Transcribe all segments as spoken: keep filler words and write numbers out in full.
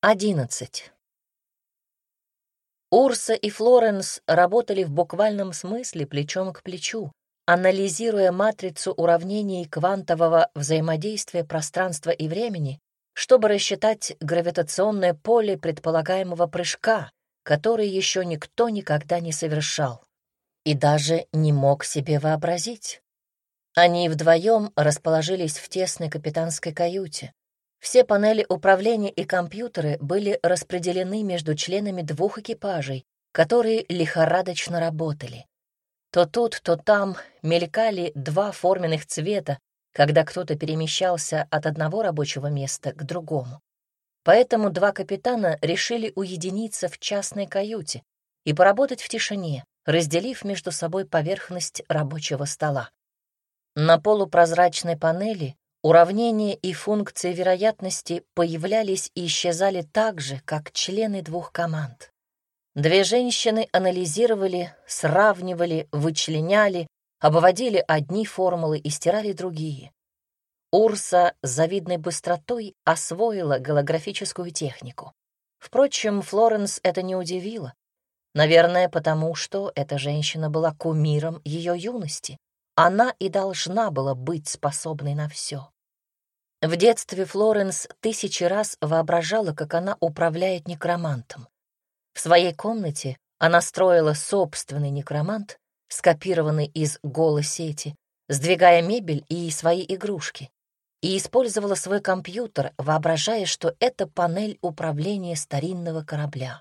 Одиннадцать. Урса и Флоренс работали в буквальном смысле плечом к плечу, анализируя матрицу уравнений квантового взаимодействия пространства и времени, чтобы рассчитать гравитационное поле предполагаемого прыжка, который еще никто никогда не совершал и даже не мог себе вообразить. Они вдвоем расположились в тесной капитанской каюте. Все панели управления и компьютеры были распределены между членами двух экипажей, которые лихорадочно работали. То тут, то там мелькали два форменных цвета, когда кто-то перемещался от одного рабочего места к другому. Поэтому два капитана решили уединиться в частной каюте и поработать в тишине, разделив между собой поверхность рабочего стола. На полупрозрачной панели уравнения и функции вероятности появлялись и исчезали так же, как члены двух команд. Две женщины анализировали, сравнивали, вычленяли, обводили одни формулы и стирали другие. Урса с завидной быстротой освоила голографическую технику. Впрочем, Флоренс это не удивило. Наверное, потому что эта женщина была кумиром ее юности. Она и должна была быть способной на все. В детстве Флоренс тысячи раз воображала, как она управляет некромантом. В своей комнате она строила собственный некромант, скопированный из голосети, сдвигая мебель и свои игрушки, и использовала свой компьютер, воображая, что это панель управления старинного корабля.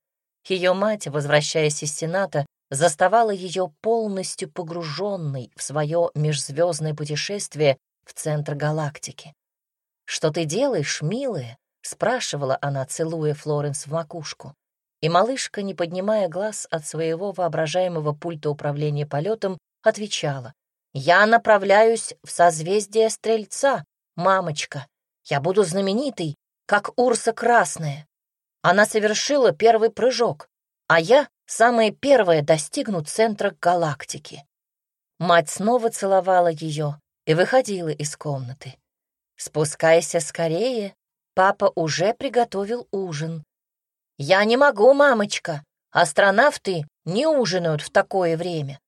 Ее мать, возвращаясь из Сената, заставала ее полностью погруженной в свое межзвездное путешествие в центр галактики. «Что ты делаешь, милая?» — спрашивала она, целуя Флоренс в макушку. И малышка, не поднимая глаз от своего воображаемого пульта управления полетом, отвечала: «Я направляюсь в созвездие Стрельца, мамочка. Я буду знаменитой, как Урса Красная. Она совершила первый прыжок, а я, самая первая, достигну центра галактики». Мать снова целовала ее и выходила из комнаты. «Спускайся скорее, папа уже приготовил ужин». «Я не могу, мамочка, астронавты не ужинают в такое время».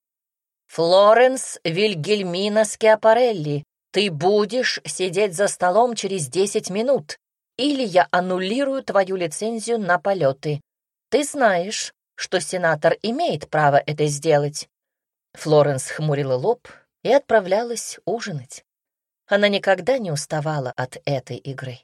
«Флоренс Вильгельмина Скиапарелли, ты будешь сидеть за столом через десять минут, или я аннулирую твою лицензию на полеты. Ты знаешь, что сенатор имеет право это сделать». Флоренс хмурила лоб и отправлялась ужинать. Она никогда не уставала от этой игры.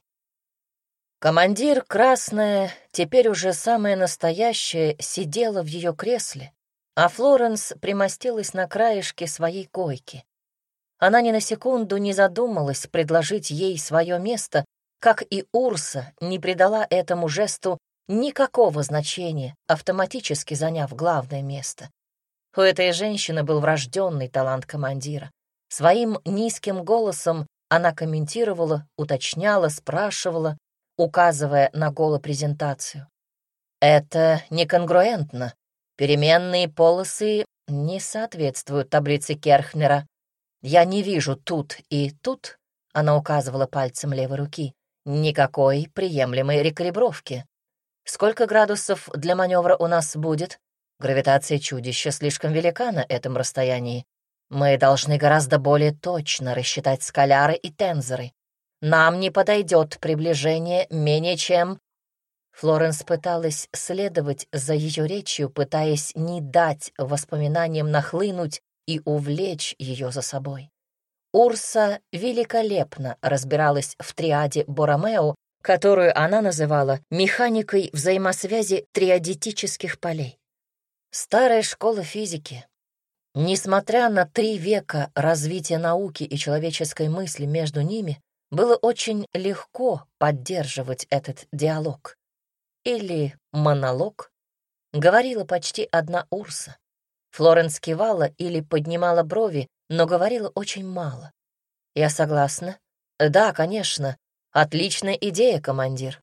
Командир Красная, теперь уже самая настоящая, сидела в ее кресле, а Флоренс примостилась на краешке своей койки. Она ни на секунду не задумалась предложить ей свое место, как и Урса не придала этому жесту никакого значения, автоматически заняв главное место. У этой женщины был врожденный талант командира. Своим низким голосом она комментировала, уточняла, спрашивала, указывая на голопрезентацию. «Это неконгруентно. Переменные полосы не соответствуют таблице Керхнера. Я не вижу тут и тут», — она указывала пальцем левой руки, «никакой приемлемой рекалибровки. Сколько градусов для маневра у нас будет? Гравитация чудища слишком велика на этом расстоянии. Мы должны гораздо более точно рассчитать скаляры и тензоры. Нам не подойдет приближение менее чем...» Флоренс пыталась следовать за ее речью, пытаясь не дать воспоминаниям нахлынуть и увлечь ее за собой. Урса великолепно разбиралась в триаде Боромео, которую она называла механикой взаимосвязи триадетических полей. Старая школа физики. Несмотря на три века развития науки и человеческой мысли между ними, было очень легко поддерживать этот диалог. Или монолог, говорила почти одна Урса. Флоренс кивала или поднимала брови, но говорила очень мало. «Я согласна. Да, конечно. Отличная идея, командир».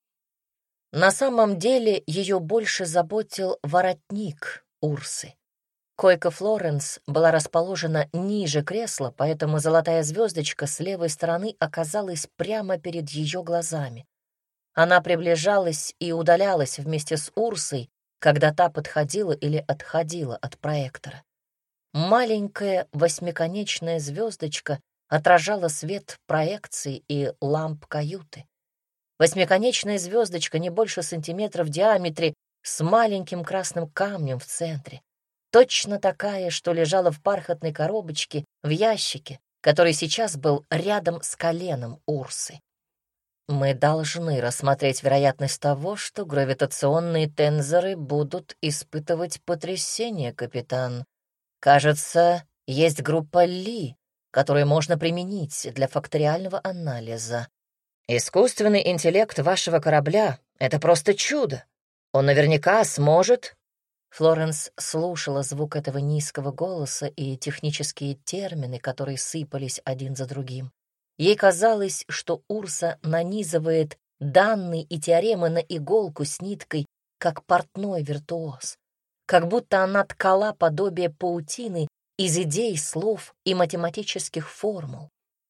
На самом деле ее больше заботил воротник Урсы. Койка Флоренс была расположена ниже кресла, поэтому золотая звездочка с левой стороны оказалась прямо перед ее глазами. Она приближалась и удалялась вместе с Урсой, когда та подходила или отходила от проектора. Маленькая восьмиконечная звездочка отражала свет проекции и ламп каюты. Восьмиконечная звездочка не больше сантиметра в диаметре с маленьким красным камнем в центре. Точно такая, что лежала в бархатной коробочке в ящике, который сейчас был рядом с коленом Урсы. Мы должны рассмотреть вероятность того, что гравитационные тензоры будут испытывать потрясение, капитан. Кажется, есть группа Ли, которую можно применить для факториального анализа. Искусственный интеллект вашего корабля — это просто чудо. Он наверняка сможет... Флоренс слушала звук этого низкого голоса и технические термины, которые сыпались один за другим. Ей казалось, что Урса нанизывает данные и теоремы на иголку с ниткой, как портной виртуоз, как будто она ткала подобие паутины из идей, слов и математических формул.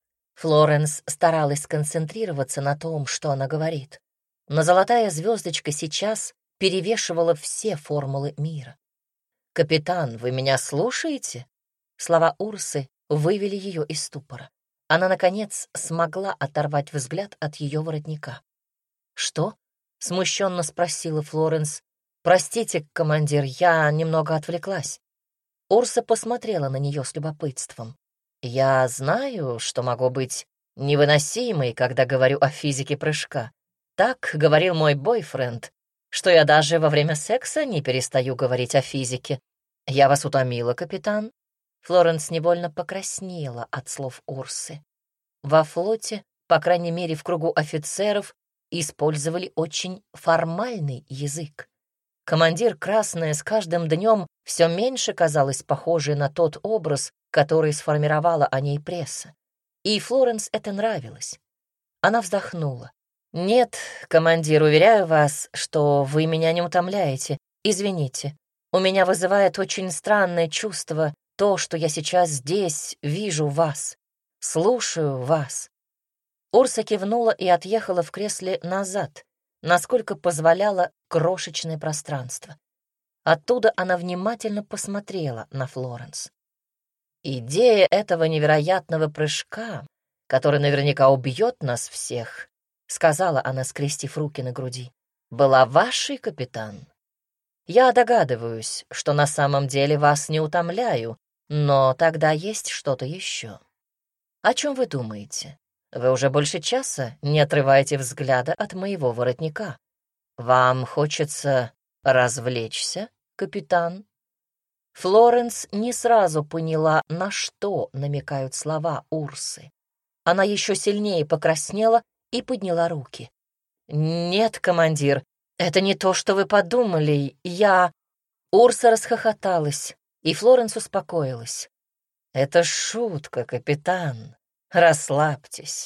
Флоренс старалась сконцентрироваться на том, что она говорит, но золотая звездочка сейчас перевешивала все формулы мира. «Капитан, вы меня слушаете?» Слова Урсы вывели ее из ступора. Она, наконец, смогла оторвать взгляд от ее воротника. «Что?» — смущенно спросила Флоренс. «Простите, командир, я немного отвлеклась». Урса посмотрела на нее с любопытством. «Я знаю, что могу быть невыносимой, когда говорю о физике прыжка. Так говорил мой бойфренд, что я даже во время секса не перестаю говорить о физике. Я вас утомила, капитан?» Флоренс невольно покраснела от слов Урсы. Во флоте, по крайней мере в кругу офицеров, использовали очень формальный язык. Командир Красная с каждым днем все меньше казалась похожей на тот образ, который сформировала о ней пресса. И Флоренс это нравилось. Она вздохнула. «Нет, командир, уверяю вас, что вы меня не утомляете. Извините, у меня вызывает очень странное чувство то, что я сейчас здесь вижу вас, слушаю вас». Урса кивнула и отъехала в кресле назад, насколько позволяло крошечное пространство. Оттуда она внимательно посмотрела на Флоренс. «Идея этого невероятного прыжка, который наверняка убьет нас всех», — сказала она, скрестив руки на груди, — «была вашей, капитан. Я догадываюсь, что на самом деле вас не утомляю, но тогда есть что-то еще. О чем вы думаете? Вы уже больше часа не отрываете взгляда от моего воротника. Вам хочется развлечься, капитан?» Флоренс не сразу поняла, на что намекают слова Урсы. Она еще сильнее покраснела и подняла руки. «Нет, командир, это не то, что вы подумали. Я...» Урса расхохоталась, и Флоренс успокоилась. «Это шутка, капитан. Расслабьтесь.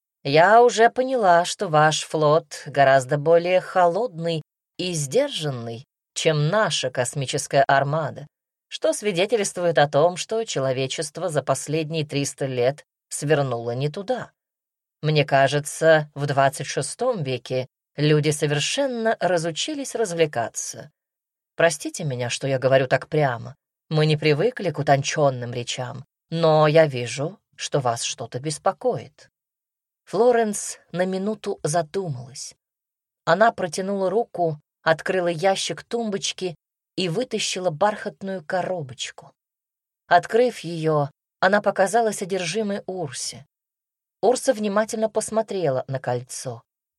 Я уже поняла, что ваш флот гораздо более холодный и сдержанный, чем наша космическая армада, что свидетельствует о том, что человечество за последние триста лет свернуло не туда. Мне кажется, в двадцать шестом веке люди совершенно разучились развлекаться. Простите меня, что я говорю так прямо. Мы не привыкли к утонченным речам, но я вижу, что вас что-то беспокоит». Флоренс на минуту задумалась. Она протянула руку, открыла ящик тумбочки и вытащила бархатную коробочку. Открыв ее, она показала содержимое Урсе. Урса внимательно посмотрела на кольцо.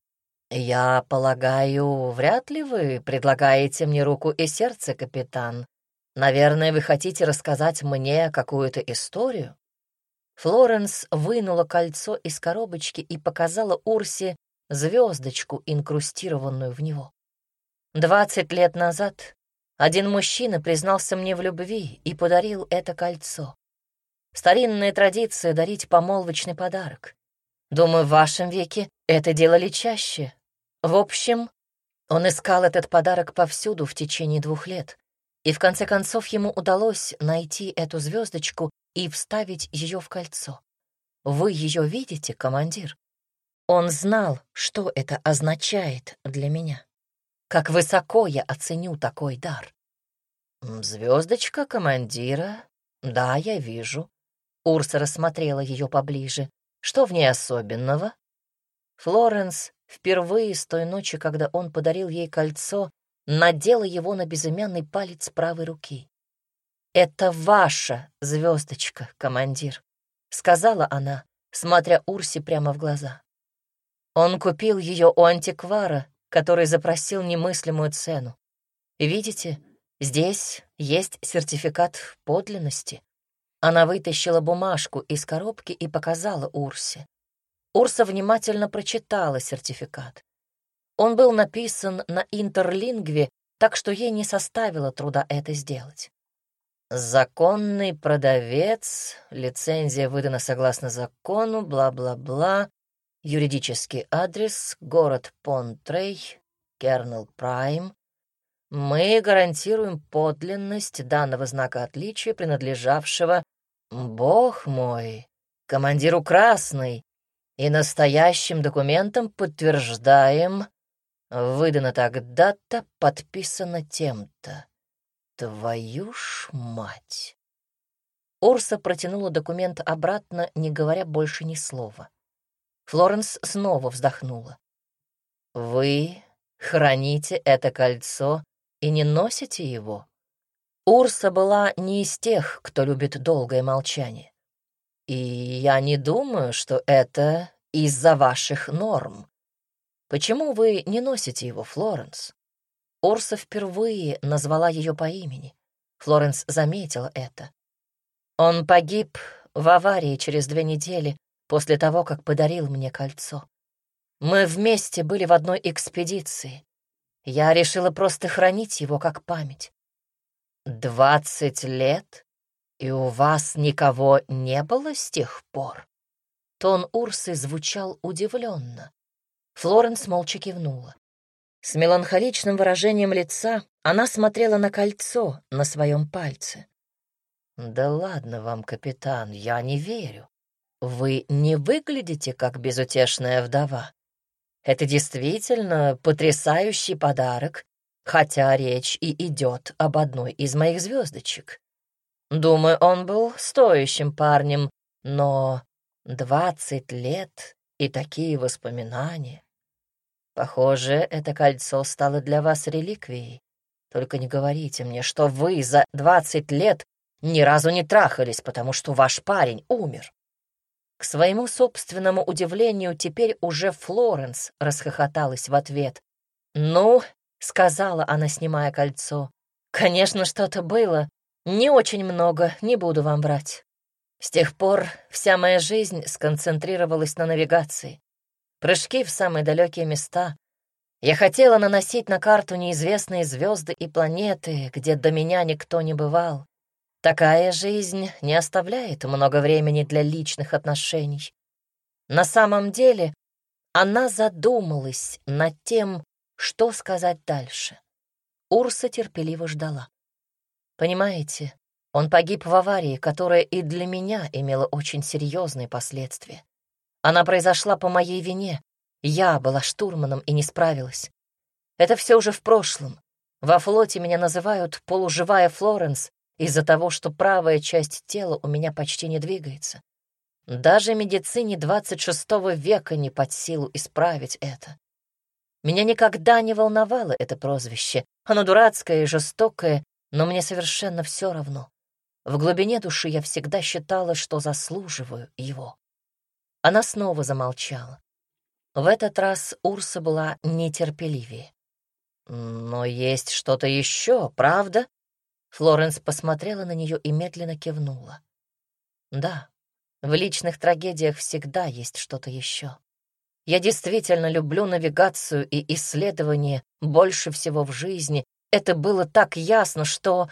«Я полагаю, вряд ли вы предлагаете мне руку и сердце, капитан. Наверное, вы хотите рассказать мне какую-то историю?» Флоренс вынула кольцо из коробочки и показала Урсе звездочку, инкрустированную в него. «Двадцать лет назад один мужчина признался мне в любви и подарил это кольцо. Старинная традиция — дарить помолвочный подарок. Думаю, в вашем веке это делали чаще. В общем, он искал этот подарок повсюду в течение двух лет, и в конце концов ему удалось найти эту звездочку и вставить ее в кольцо. Вы ее видите, командир?» Он знал, что это означает для меня. Как высоко я оценю такой дар. Звездочка командира. Да, я вижу. Урса рассмотрела ее поближе. Что в ней особенного? Флоренс впервые с той ночи, когда он подарил ей кольцо, надела его на безымянный палец правой руки. «Это ваша звездочка, командир», — сказала она, смотря Урсе прямо в глаза. Он купил ее у антиквара, который запросил немыслимую цену. Видите, здесь есть сертификат подлинности. Она вытащила бумажку из коробки и показала Урсе. Урса внимательно прочитала сертификат. Он был написан на интерлингве, так что ей не составило труда это сделать. Законный продавец, лицензия выдана согласно закону, бла-бла-бла, юридический адрес, город Понтрей, Кернел Прайм. Мы гарантируем подлинность данного знака отличия, принадлежавшего, бог мой, командиру Красной, и настоящим документом подтверждаем, выдано тогда-то, подписано тем-то. Твою ж мать! Урса протянула документ обратно, не говоря больше ни слова. Флоренс снова вздохнула. «Вы храните это кольцо и не носите его?» Урса была не из тех, кто любит долгое молчание. «И я не думаю, что это из-за ваших норм. Почему вы не носите его, Флоренс?» Урса впервые назвала ее по имени. Флоренс заметила это. «Он погиб в аварии через две недели после того, как подарил мне кольцо. Мы вместе были в одной экспедиции. Я решила просто хранить его как память. Двадцать лет? И у вас никого не было с тех пор?» Тон Урсы звучал удивленно. Флоренс молча кивнула. С меланхоличным выражением лица она смотрела на кольцо на своем пальце. «Да ладно вам, капитан, я не верю. Вы не выглядите как безутешная вдова. Это действительно потрясающий подарок, хотя речь и идет об одной из моих звездочек. Думаю, он был стоящим парнем, но двадцать лет и такие воспоминания. Похоже, это кольцо стало для вас реликвией. Только не говорите мне, что вы за двадцать лет ни разу не трахались, потому что ваш парень умер». К своему собственному удивлению, теперь уже Флоренс расхохоталась в ответ. «Ну, — сказала она, снимая кольцо, — конечно, что-то было. Не очень много, не буду вам врать. С тех пор вся моя жизнь сконцентрировалась на навигации. Прыжки в самые далекие места. Я хотела наносить на карту неизвестные звезды и планеты, где до меня никто не бывал. Такая жизнь не оставляет много времени для личных отношений. На самом деле она задумалась над тем, что сказать дальше. Урса терпеливо ждала. Понимаете, он погиб в аварии, которая и для меня имела очень серьезные последствия. Она произошла по моей вине. Я была штурманом и не справилась. Это все уже в прошлом. Во флоте меня называют полуживая Флоренс из-за того, что правая часть тела у меня почти не двигается. Даже медицине двадцать шестого века не под силу исправить это. Меня никогда не волновало это прозвище. Оно дурацкое и жестокое, но мне совершенно все равно. В глубине души я всегда считала, что заслуживаю его. Она снова замолчала. В этот раз Урса была нетерпеливее. «Но есть что-то еще, правда?» Флоренс посмотрела на нее и медленно кивнула. «Да, в личных трагедиях всегда есть что-то еще. Я действительно люблю навигацию и исследование больше всего в жизни. Это было так ясно, что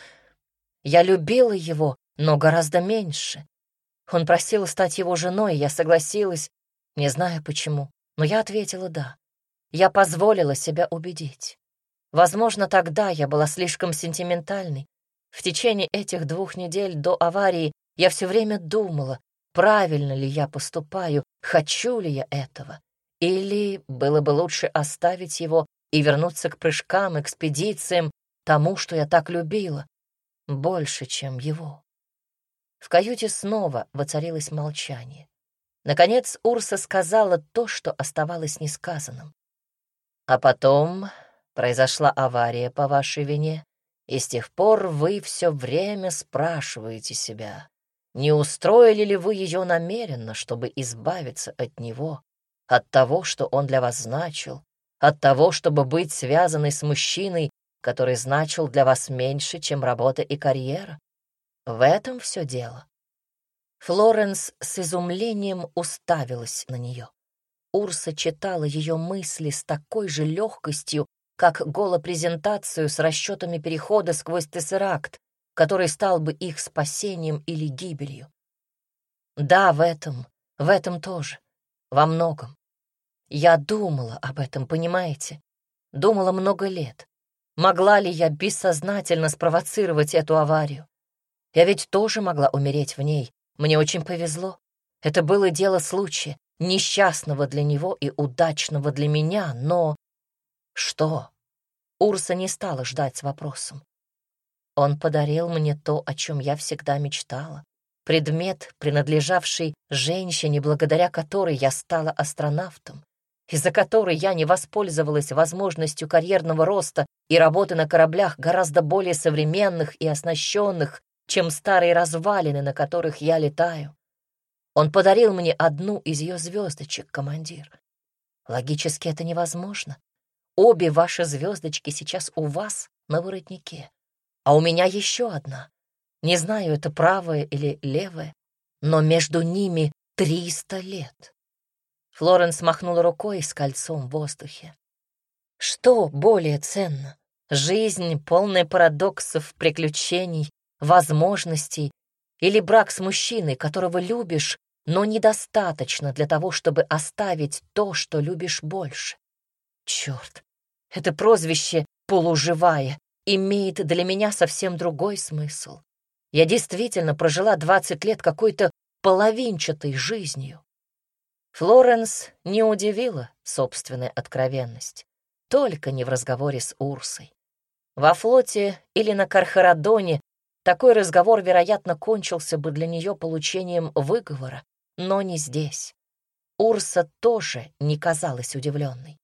я любила его, но гораздо меньше. Он просил стать его женой, и я согласилась, не знаю почему, но я ответила «да». Я позволила себя убедить. Возможно, тогда я была слишком сентиментальной. В течение этих двух недель до аварии я все время думала, правильно ли я поступаю, хочу ли я этого. Или было бы лучше оставить его и вернуться к прыжкам, экспедициям, тому, что я так любила, больше, чем его. В каюте снова воцарилось молчание. Наконец Урса сказала то, что оставалось несказанным. А потом произошла авария по вашей вине, и с тех пор вы все время спрашиваете себя, не устроили ли вы ее намеренно, чтобы избавиться от него, от того, что он для вас значил, от того, чтобы быть связанной с мужчиной, который значил для вас меньше, чем работа и карьера? В этом все дело. Флоренс с изумлением уставилась на нее. Урса читала ее мысли с такой же легкостью, как голопрезентацию с расчетами перехода сквозь тессеракт, который стал бы их спасением или гибелью. Да, в этом, в этом тоже, во многом. Я думала об этом, понимаете? Думала много лет. Могла ли я бессознательно спровоцировать эту аварию? Я ведь тоже могла умереть в ней. Мне очень повезло. Это было дело случая, несчастного для него и удачного для меня, но... Что? Урса не стала ждать с вопросом. Он подарил мне то, о чем я всегда мечтала. Предмет, принадлежавший женщине, благодаря которой я стала астронавтом, из-за которой я не воспользовалась возможностью карьерного роста и работы на кораблях гораздо более современных и оснащенных, чем старые развалины, на которых я летаю. Он подарил мне одну из ее звездочек, командир. Логически это невозможно. Обе ваши звездочки сейчас у вас на воротнике, а у меня еще одна. Не знаю, это правая или левая, но между ними триста лет. Флоренс махнула рукой с кольцом в воздухе. Что более ценно? Жизнь, полная парадоксов, приключений, возможностей, или брак с мужчиной, которого любишь, но недостаточно для того, чтобы оставить то, что любишь больше? Черт, это прозвище «полуживая» имеет для меня совсем другой смысл. Я действительно прожила двадцать лет какой-то половинчатой жизнью. Флоренс не удивила собственная откровенность, только не в разговоре с Урсой. Во флоте или на Кархарадоне такой разговор, вероятно, кончился бы для нее получением выговора, но не здесь. Урса тоже не казалась удивленной.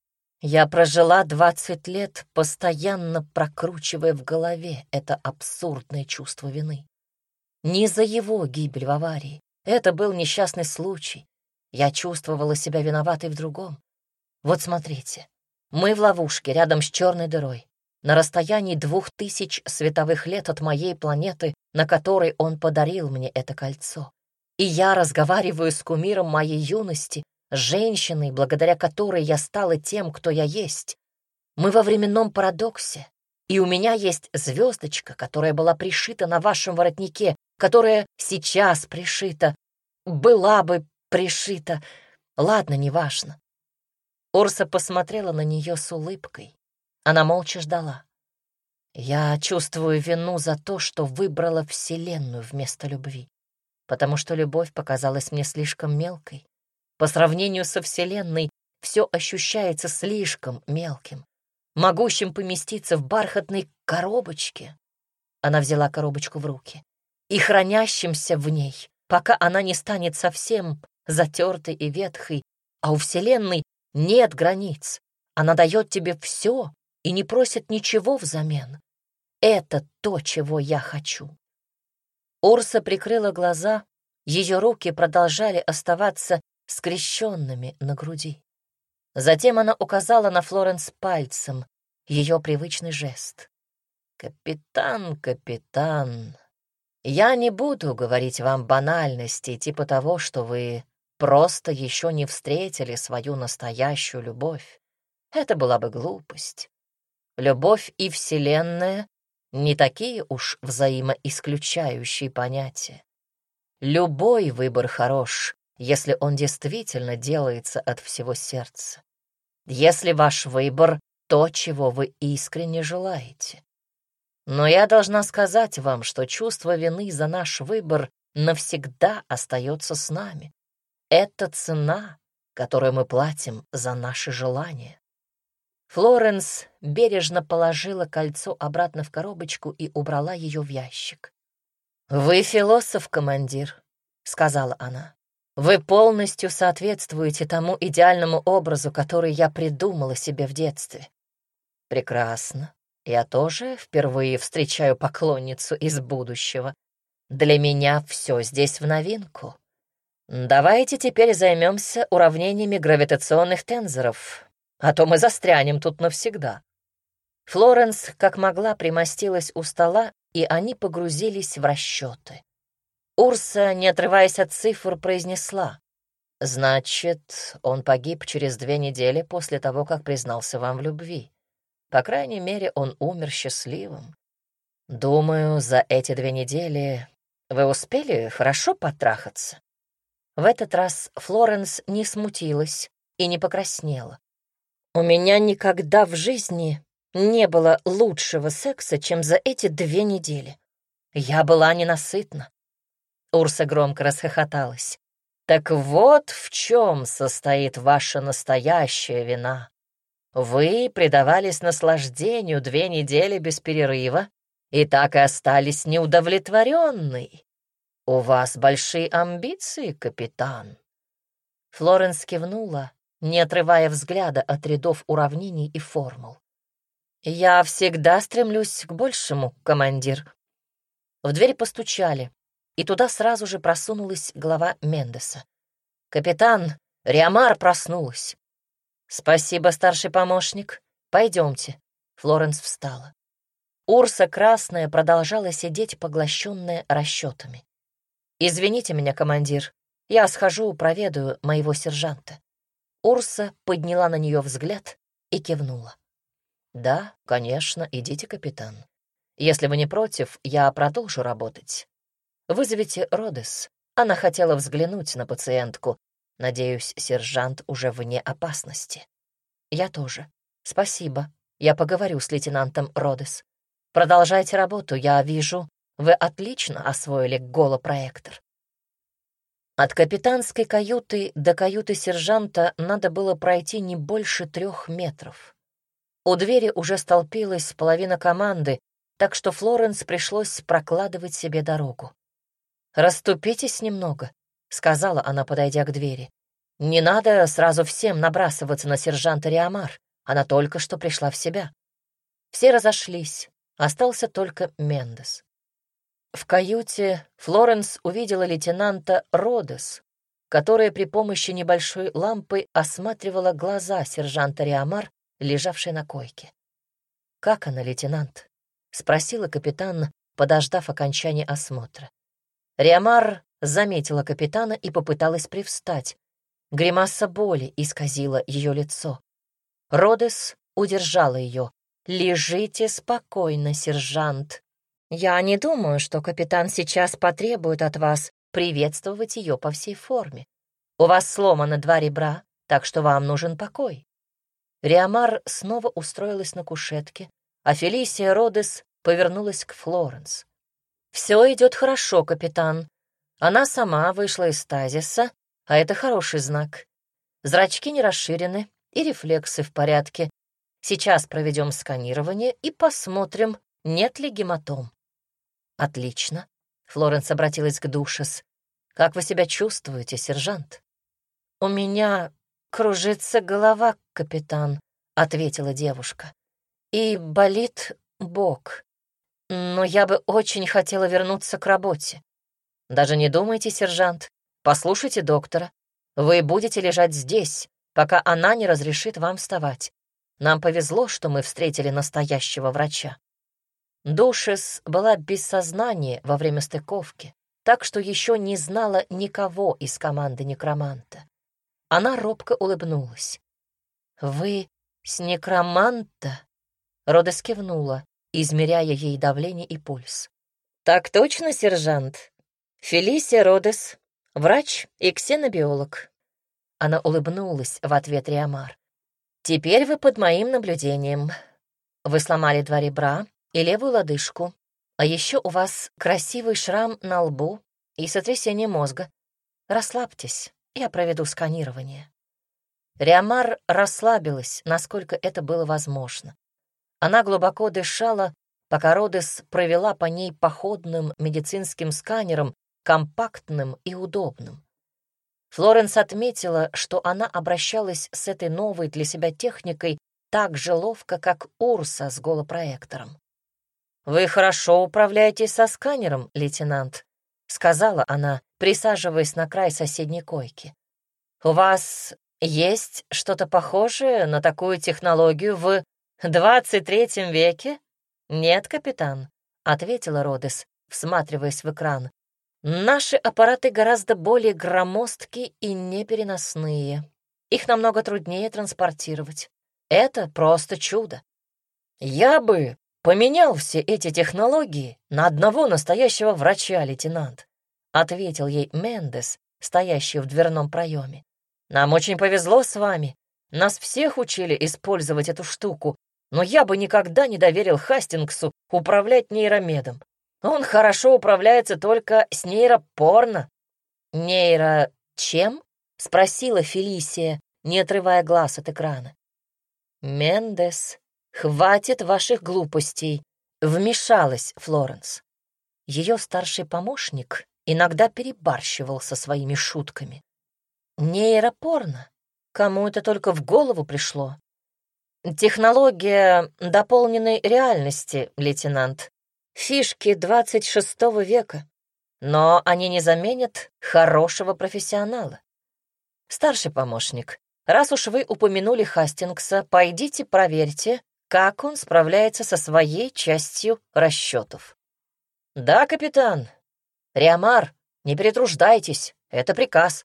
Я прожила двадцать лет, постоянно прокручивая в голове это абсурдное чувство вины. Не за его гибель в аварии. Это был несчастный случай. Я чувствовала себя виноватой в другом. Вот смотрите, мы в ловушке рядом с черной дырой, на расстоянии двух тысяч световых лет от моей планеты, на которой он подарил мне это кольцо. И я разговариваю с кумиром моей юности, с женщиной, благодаря которой я стала тем, кто я есть. Мы во временном парадоксе, и у меня есть звездочка, которая была пришита на вашем воротнике, которая сейчас пришита, была бы пришита. Ладно, неважно. Урса посмотрела на нее с улыбкой. Она молча ждала. Я чувствую вину за то, что выбрала Вселенную вместо любви, потому что любовь показалась мне слишком мелкой. По сравнению со Вселенной все ощущается слишком мелким, могущим поместиться в бархатной коробочке. Она взяла коробочку в руки. И хранящимся в ней, пока она не станет совсем затертой и ветхой, а у Вселенной нет границ. Она дает тебе все и не просит ничего взамен. Это то, чего я хочу. Урса прикрыла глаза, ее руки продолжали оставаться скрещенными на груди. Затем она указала на Флоренс пальцем, ее привычный жест. «Капитан, капитан, я не буду говорить вам банальностей типа того, что вы просто еще не встретили свою настоящую любовь. Это была бы глупость. Любовь и Вселенная — не такие уж взаимоисключающие понятия. Любой выбор хорош, если он действительно делается от всего сердца. Если ваш выбор — то, чего вы искренне желаете. Но я должна сказать вам, что чувство вины за наш выбор навсегда остается с нами. Это цена, которую мы платим за наши желания». Флоренс бережно положила кольцо обратно в коробочку и убрала ее в ящик. «Вы философ, командир», — сказала она. «Вы полностью соответствуете тому идеальному образу, который я придумала себе в детстве». «Прекрасно. Я тоже впервые встречаю поклонницу из будущего. Для меня все здесь в новинку. Давайте теперь займемся уравнениями гравитационных тензоров, а то мы застрянем тут навсегда». Флоренс как могла примостилась у стола, и они погрузились в расчеты. Урса, не отрываясь от цифр, произнесла: «Значит, он погиб через две недели после того, как признался вам в любви. По крайней мере, он умер счастливым. Думаю, за эти две недели вы успели хорошо потрахаться». В этот раз Флоренс не смутилась и не покраснела. «У меня никогда в жизни не было лучшего секса, чем за эти две недели. Я была ненасытна». Урса громко расхохоталась. «Так вот в чем состоит ваша настоящая вина. Вы предавались наслаждению две недели без перерыва и так и остались неудовлетворенной. У вас большие амбиции, капитан». Флоренс кивнула, не отрывая взгляда от рядов уравнений и формул. «Я всегда стремлюсь к большему, командир». В дверь постучали, и туда сразу же просунулась глава Мендеса. «Капитан, Риамар проснулась». «Спасибо, старший помощник. Пойдемте». Флоренс встала. Урса Красная продолжала сидеть, поглощенная расчетами. «Извините меня, командир, я схожу, проведаю моего сержанта». Урса подняла на нее взгляд и кивнула. «Да, конечно, идите, капитан. Если вы не против, я продолжу работать. Вызовите Родес. Она хотела взглянуть на пациентку. Надеюсь, сержант уже вне опасности». «Я тоже. Спасибо. Я поговорю с лейтенантом Родес. Продолжайте работу. Я вижу, вы отлично освоили голопроектор». От капитанской каюты до каюты сержанта надо было пройти не больше трех метров. У двери уже столпилась половина команды, так что Флоренс пришлось прокладывать себе дорогу. «Расступитесь немного», — сказала она, подойдя к двери. «Не надо сразу всем набрасываться на сержанта Риамар. Она только что пришла в себя». Все разошлись, остался только Мендес. В каюте Флоренс увидела лейтенанта Родес, которая при помощи небольшой лампы осматривала глаза сержанта Риамар, лежавшей на койке. «Как она, лейтенант?» — спросила капитан, подождав окончания осмотра. Риамар заметила капитана и попыталась привстать. Гримаса боли исказила ее лицо. Родес удержала ее. «Лежите спокойно, сержант. Я не думаю, что капитан сейчас потребует от вас приветствовать ее по всей форме. У вас сломано два ребра, так что вам нужен покой». Риамар снова устроилась на кушетке, а Фелисия Родес повернулась к Флоренс. «Все идет хорошо, капитан. Она сама вышла из стазиса, а это хороший знак. Зрачки не расширены и рефлексы в порядке. Сейчас проведем сканирование и посмотрим, нет ли гематом». «Отлично», — Флоренс обратилась к Душес. «Как вы себя чувствуете, сержант?» «У меня кружится голова, капитан», — ответила девушка. «И болит бок. Но я бы очень хотела вернуться к работе». «Даже не думайте, сержант. Послушайте доктора. Вы будете лежать здесь, пока она не разрешит вам вставать. Нам повезло, что мы встретили настоящего врача». Душес была без сознания во время стыковки, так что еще не знала никого из команды некроманта. Она робко улыбнулась. «Вы с некроманта?» Родес кивнула, измеряя ей давление и пульс. «Так точно, сержант. Фелисия Родес, врач и ксенобиолог». Она улыбнулась в ответ Риамар. «Теперь вы под моим наблюдением. Вы сломали два ребра и левую лодыжку, а еще у вас красивый шрам на лбу и сотрясение мозга. Расслабьтесь, я проведу сканирование». Риамар расслабилась, насколько это было возможно. Она глубоко дышала, пока Родес провела по ней походным медицинским сканером, компактным и удобным. Флоренс отметила, что она обращалась с этой новой для себя техникой так же ловко, как Урса с голопроектором. «Вы хорошо управляетесь со сканером, лейтенант», — сказала она, присаживаясь на край соседней койки. «У вас есть что-то похожее на такую технологию в двадцать третьем веке?» «Нет, капитан», — ответила Родес, всматриваясь в экран. «Наши аппараты гораздо более громоздкие и непереносные. Их намного труднее транспортировать. Это просто чудо. Я бы поменял все эти технологии на одного настоящего врача, лейтенант», — ответил ей Мендес, стоящий в дверном проеме. «Нам очень повезло с вами. Нас всех учили использовать эту штуку, но я бы никогда не доверил Хастингсу управлять нейромедом. Он хорошо управляется только с нейропорно». «Нейро чем?» — спросила Фелисия, не отрывая глаз от экрана. «Мендес, хватит ваших глупостей», — вмешалась Флоренс. Ее старший помощник иногда перебарщивал со своими шутками. «Нейропорно? Кому это только в голову пришло?» «Технология дополненной реальности, лейтенант. Фишки двадцать шестого века. Но они не заменят хорошего профессионала. Старший помощник, раз уж вы упомянули Хастингса, пойдите проверьте, как он справляется со своей частью расчетов». «Да, капитан. Риамар, не перетруждайтесь, это приказ».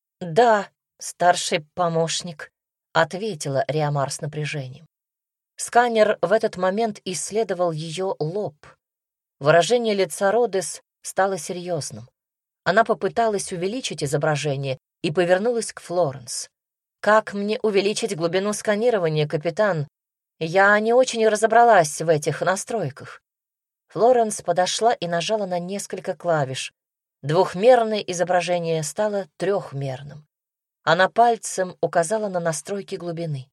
«Да, старший помощник», — ответила Риамар с напряжением. Сканер в этот момент исследовал ее лоб. Выражение лица Родес стало серьезным. Она попыталась увеличить изображение и повернулась к Флоренс. «Как мне увеличить глубину сканирования, капитан? Я не очень разобралась в этих настройках». Флоренс подошла и нажала на несколько клавиш. Двухмерное изображение стало трехмерным. Она пальцем указала на настройки глубины.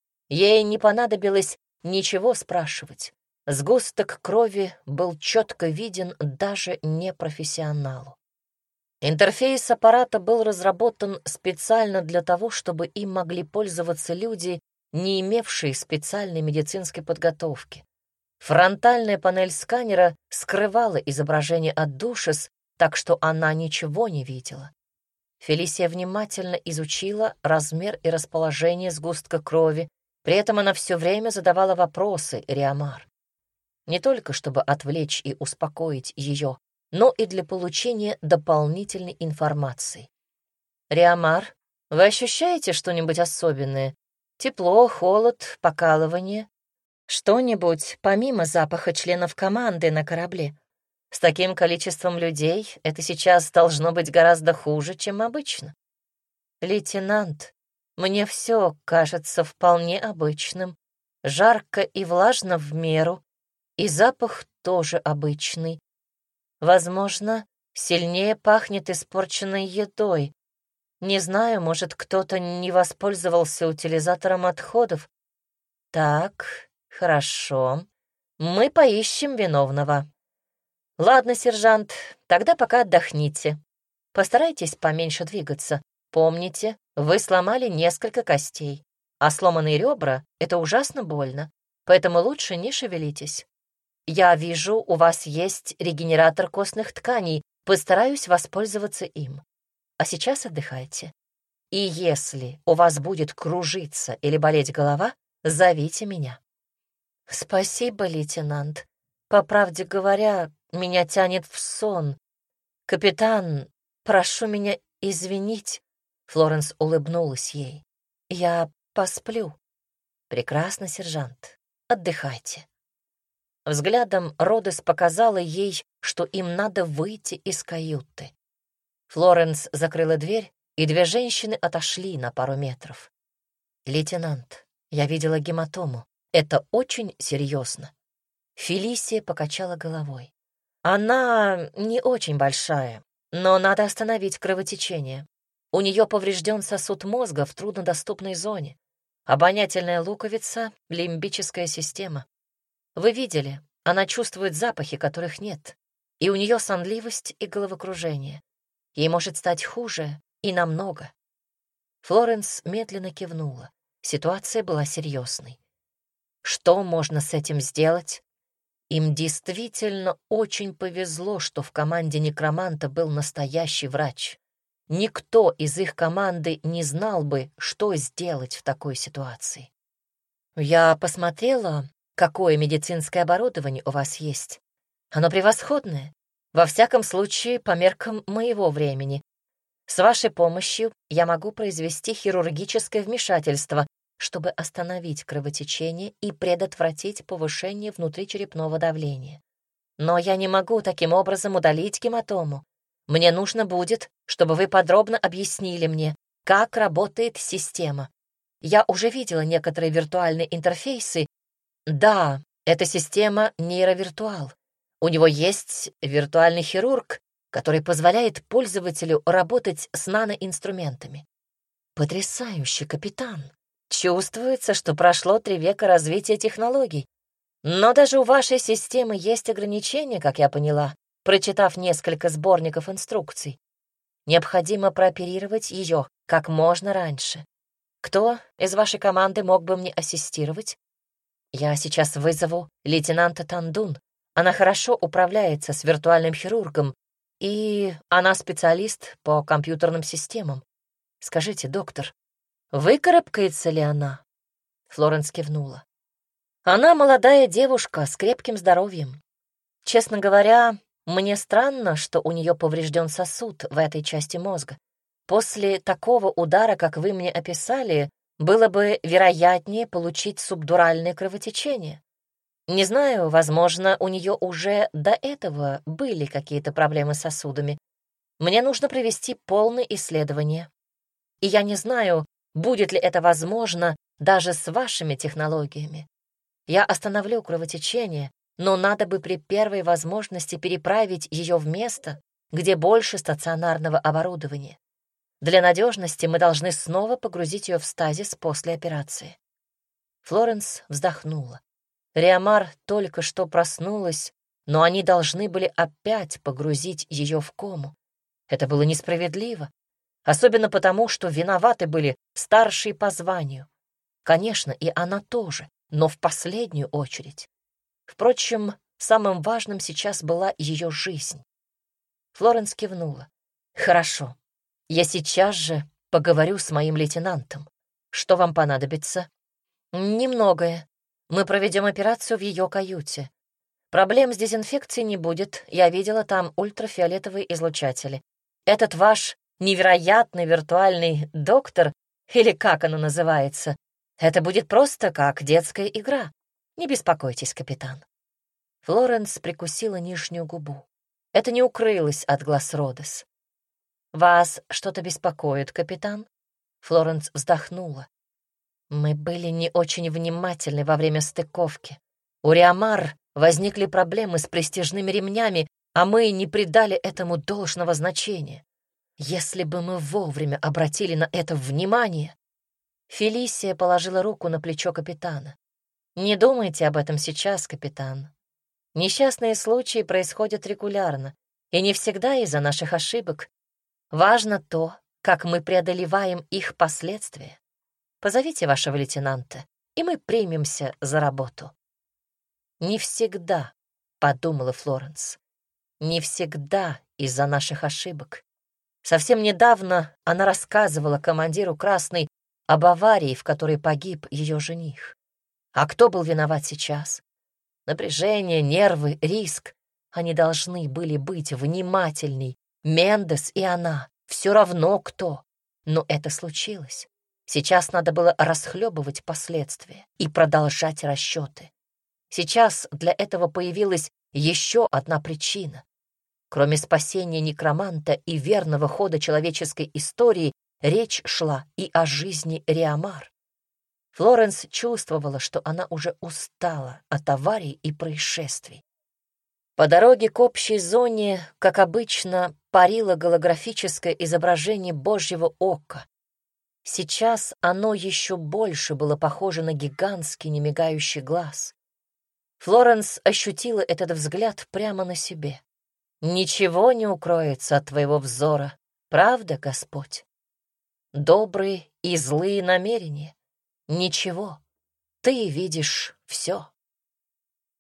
Ей не понадобилось ничего спрашивать. Сгусток крови был четко виден даже непрофессионалу. Интерфейс аппарата был разработан специально для того, чтобы им могли пользоваться люди, не имевшие специальной медицинской подготовки. Фронтальная панель сканера скрывала изображение от душес, так что она ничего не видела. Фелисия внимательно изучила размер и расположение сгустка крови, при этом она все время задавала вопросы Риамар. Не только чтобы отвлечь и успокоить ее, но и для получения дополнительной информации. «Риамар, вы ощущаете что-нибудь особенное? Тепло, холод, покалывание? Что-нибудь помимо запаха членов команды на корабле? С таким количеством людей это сейчас должно быть гораздо хуже, чем обычно». «Лейтенант, мне все кажется вполне обычным. Жарко и влажно в меру, и запах тоже обычный. Возможно, сильнее пахнет испорченной едой. Не знаю, может, кто-то не воспользовался утилизатором отходов. Так, хорошо. Мы поищем виновного. Ладно, сержант, тогда пока отдохните. Постарайтесь поменьше двигаться. Помните, вы сломали несколько костей, а сломанные ребра — это ужасно больно, поэтому лучше не шевелитесь. Я вижу, у вас есть регенератор костных тканей, постараюсь воспользоваться им. А сейчас отдыхайте. И если у вас будет кружиться или болеть голова, зовите меня». «Спасибо, лейтенант. По правде говоря, меня тянет в сон. Капитан, прошу меня извинить». Флоренс улыбнулась ей. «Я посплю». «Прекрасно, сержант. Отдыхайте». Взглядом Родес показала ей, что им надо выйти из каюты. Флоренс закрыла дверь, и две женщины отошли на пару метров. «Лейтенант, я видела гематому. Это очень серьезно». Фелисия покачала головой. «Она не очень большая, но надо остановить кровотечение. У нее поврежден сосуд мозга в труднодоступной зоне. Обонятельная луковица, лимбическая система. Вы видели, она чувствует запахи, которых нет. И у нее сонливость и головокружение. Ей может стать хуже и намного. Флоренс медленно кивнула. Ситуация была серьезной. Что можно с этим сделать? Им действительно очень повезло, что в команде некроманта был настоящий врач. Никто из их команды не знал бы, что сделать в такой ситуации. Я посмотрела, какое медицинское оборудование у вас есть. Оно превосходное. Во всяком случае, по меркам моего времени. С вашей помощью я могу произвести хирургическое вмешательство, чтобы остановить кровотечение и предотвратить повышение внутричерепного давления. Но я не могу таким образом удалить гематому. Мне нужно будет, чтобы вы подробно объяснили мне, как работает система. Я уже видела некоторые виртуальные интерфейсы. Да, эта система нейровиртуал. У него есть виртуальный хирург, который позволяет пользователю работать с наноинструментами. Потрясающе, капитан. Чувствуется, что прошло три века развития технологий. Но даже у вашей системы есть ограничения, как я поняла, прочитав несколько сборников инструкций. Необходимо прооперировать ее как можно раньше. Кто из вашей команды мог бы мне ассистировать? Я сейчас вызову лейтенанта Тандун. Она хорошо управляется с виртуальным хирургом, и она специалист по компьютерным системам. Скажите, доктор, выкарабкается ли она? Флоренс кивнула. Она молодая девушка с крепким здоровьем. Честно говоря, мне странно, что у нее поврежден сосуд в этой части мозга. После такого удара, как вы мне описали, было бы вероятнее получить субдуральное кровотечение. Не знаю, возможно, у нее уже до этого были какие-то проблемы с сосудами. Мне нужно провести полное исследование. И я не знаю, будет ли это возможно даже с вашими технологиями. Я остановлю кровотечение, но надо бы при первой возможности переправить ее в место, где больше стационарного оборудования. Для надежности мы должны снова погрузить ее в стазис после операции. Флоренс вздохнула. Риамар только что проснулась, но они должны были опять погрузить ее в кому. Это было несправедливо, особенно потому, что виноваты были старшие по званию. Конечно, и она тоже, но в последнюю очередь. Впрочем, самым важным сейчас была ее жизнь. Флоренс кивнула. «Хорошо, я сейчас же поговорю с моим лейтенантом. Что вам понадобится?» «Немногое. Мы проведем операцию в ее каюте. Проблем с дезинфекцией не будет, я видела там ультрафиолетовые излучатели. Этот ваш невероятный виртуальный доктор, или как оно называется, это будет просто как детская игра. Не беспокойтесь, капитан». Флоренс прикусила нижнюю губу. Это не укрылось от глаз Родес. «Вас что-то беспокоит, капитан?» Флоренс вздохнула. «Мы были не очень внимательны во время стыковки. У Риамар возникли проблемы с престижными ремнями, а мы не придали этому должного значения. Если бы мы вовремя обратили на это внимание...» Фелисия положила руку на плечо капитана. «Не думайте об этом сейчас, капитан. Несчастные случаи происходят регулярно, и не всегда из-за наших ошибок. Важно то, как мы преодолеваем их последствия. Позовите вашего лейтенанта, и мы примемся за работу». «Не всегда», — подумала Флоренс, — «не всегда из-за наших ошибок». Совсем недавно она рассказывала командиру Красной об аварии, в которой погиб ее жених. А кто был виноват сейчас? Напряжение, нервы, риск. Они должны были быть внимательней. Мендес и она. Все равно кто. Но это случилось. Сейчас надо было расхлебывать последствия и продолжать расчеты. Сейчас для этого появилась еще одна причина. Кроме спасения некроманта и верного хода человеческой истории, речь шла и о жизни Риамар. Флоренс чувствовала, что она уже устала от аварий и происшествий. По дороге к общей зоне, как обычно, парило голографическое изображение Божьего ока. Сейчас оно еще больше было похоже на гигантский немигающий глаз. Флоренс ощутила этот взгляд прямо на себе. «Ничего не укроется от твоего взора, правда, Господь? Добрые и злые намерения. Ничего, ты видишь все».